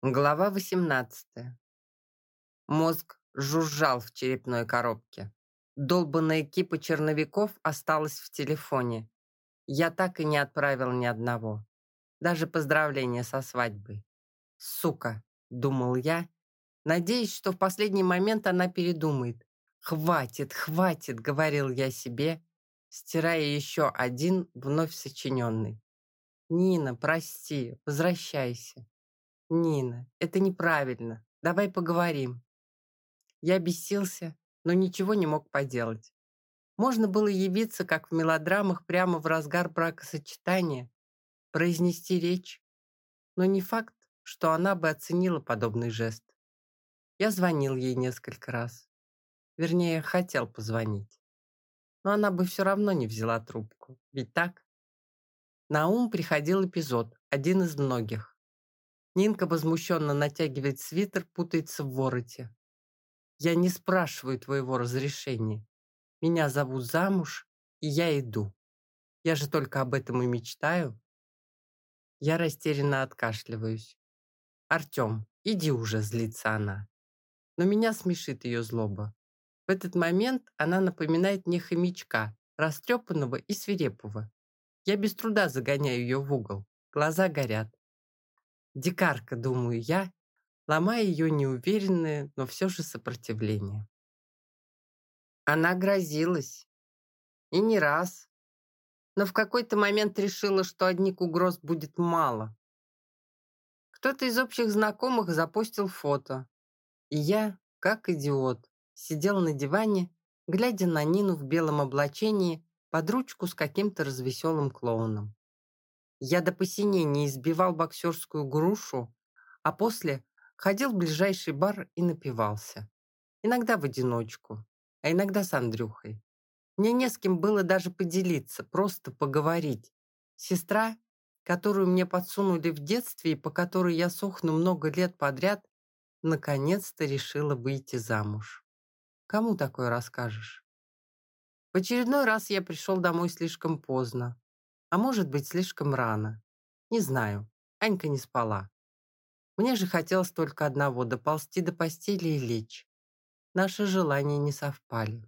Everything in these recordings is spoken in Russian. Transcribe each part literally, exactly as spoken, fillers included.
Глава восемнадцатая. Мозг жужжал в черепной коробке. Долбанная кипа черновиков осталась в телефоне. Я так и не отправил ни одного. Даже поздравления со свадьбой. «Сука!» — думал я, надеясь, что в последний момент она передумает. «Хватит, хватит!» — говорил я себе, стирая еще один вновь сочиненный. «Нина, прости, возвращайся. Нина, это неправильно. Давай поговорим». Я бесился, но ничего не мог поделать. Можно было явиться, как в мелодрамах, прямо в разгар бракосочетания, произнести речь, но не факт, что она бы оценила подобный жест. Я звонил ей несколько раз. Вернее, хотел позвонить. Но она бы все равно не взяла трубку. Ведь так? На ум приходил эпизод, один из многих. Нинка возмущенно натягивает свитер, путается в вороте. «Я не спрашиваю твоего разрешения. Меня зовут замуж, и я иду. Я же только об этом и мечтаю». Я растерянно откашливаюсь. «Артем, иди уже», — злится она. Но меня смешит ее злоба. В этот момент она напоминает мне хомячка, растрепанного и свирепого. Я без труда загоняю ее в угол. Глаза горят. Дикарка, думаю я, ломая ее неуверенное, но все же сопротивление. Она грозилась. И не раз. Но в какой-то момент решила, что одних угроз будет мало. Кто-то из общих знакомых запостил фото. И я, как идиот, сидел на диване, глядя на Нину в белом облачении под ручку с каким-то развеселым клоуном. Я до посинения избивал боксерскую грушу, а после ходил в ближайший бар и напивался. Иногда в одиночку, а иногда с Андрюхой. Мне не с кем было даже поделиться, просто поговорить. Сестра, которую мне подсунули в детстве и по которой я сохну много лет подряд, наконец-то решила выйти замуж. Кому такое расскажешь? В очередной раз я пришел домой слишком поздно, а может быть, слишком рано. Не знаю, Анька не спала. Мне же хотелось только одного — доползти до постели и лечь. Наши желания не совпали.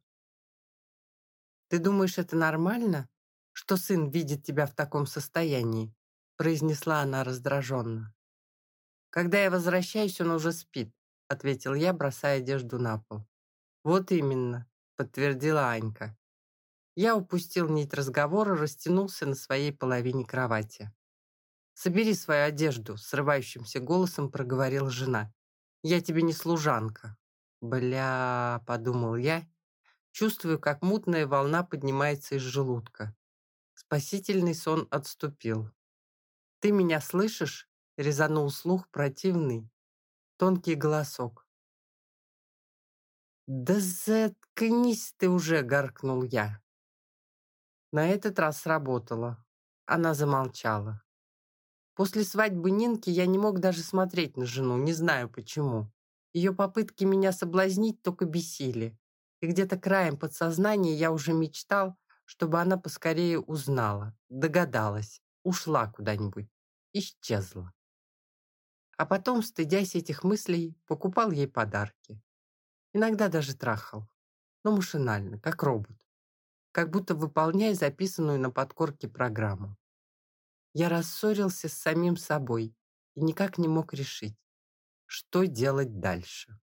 «Ты думаешь, это нормально, что сын видит тебя в таком состоянии?» произнесла она раздраженно. «Когда я возвращаюсь, он уже спит», ответил я, бросая одежду на пол. «Вот именно», подтвердила Анька. Я упустил нить разговора, растянулся на своей половине кровати. «Собери свою одежду», срывающимся голосом проговорила жена. «Я тебе не служанка». «Бля», подумал я, чувствую, как мутная волна поднимается из желудка. Спасительный сон отступил. «Ты меня слышишь?» — резанул слух противный, тонкий голосок. «Да заткнись ты уже!» — гаркнул я. На этот раз сработало. Она замолчала. После свадьбы Нинки я не мог даже смотреть на жену, не знаю почему. Ее попытки меня соблазнить только бесили. И где-то краем подсознания я уже мечтал, чтобы она поскорее узнала, догадалась, ушла куда-нибудь, исчезла. А потом, стыдясь этих мыслей, покупал ей подарки. Иногда даже трахал, но машинально, как робот, как будто выполняя записанную на подкорке программу. Я рассорился с самим собой и никак не мог решить, что делать дальше.